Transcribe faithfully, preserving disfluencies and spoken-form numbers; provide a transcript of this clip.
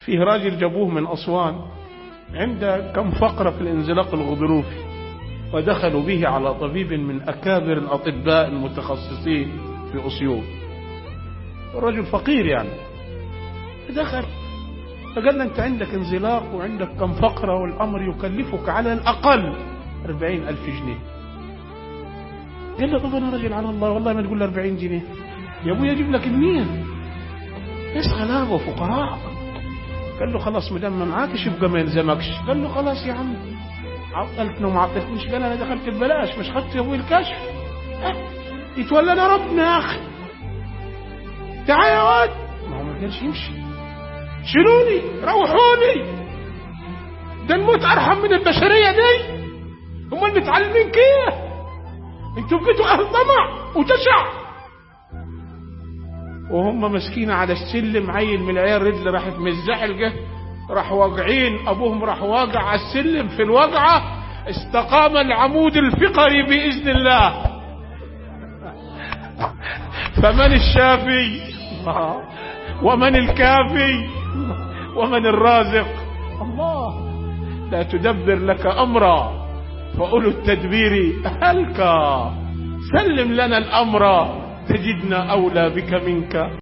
فيه راجل جابوه من أسوان عنده كم فقرة في الانزلاق الغضروفي، ودخلوا به على طبيب من أكابر الأطباء المتخصصين في أسيوط. الرجل فقير يعني، فدخل فقال له أنت عندك انزلاق وعندك كم فقرة والأمر يكلفك على الأقل أربعين ألف جنيه. قال له طب أنا رجل على الله والله ما تقول له أربعين جنيه يا أبوي أجيب لك المية، ناس غلابة وفقراء. قال له خلاص مدام ما معاكش يبقى ما يلزمكش. قال له خلاص يا عم عطلتنا وما عطلتنيش. قال انا دخلت ببلاش مش خدت يا ابوي الكشف. أه؟ يتولانا ربنا يا اخي، تعال يا واد. ما هو ما قالش يمشي، شيلوني روحوني، ده الموت ارحم من البشريه دي. هم المتعلمين كده، انتوا بقيتوا اهل طمع وجشع. وهم مسكين على السلم، عيل من العيال رجل راحت مزحل جه، راح واقعين، ابوهم راح واقع على السلم. في الوقعه استقام العمود الفقري باذن الله. فمن الشافي ومن الكافي ومن الرازق؟ الله. لا تدبر لك امرا فاولو التدبير هلكا، سلم لنا الامر تجدنا اولى بك منك.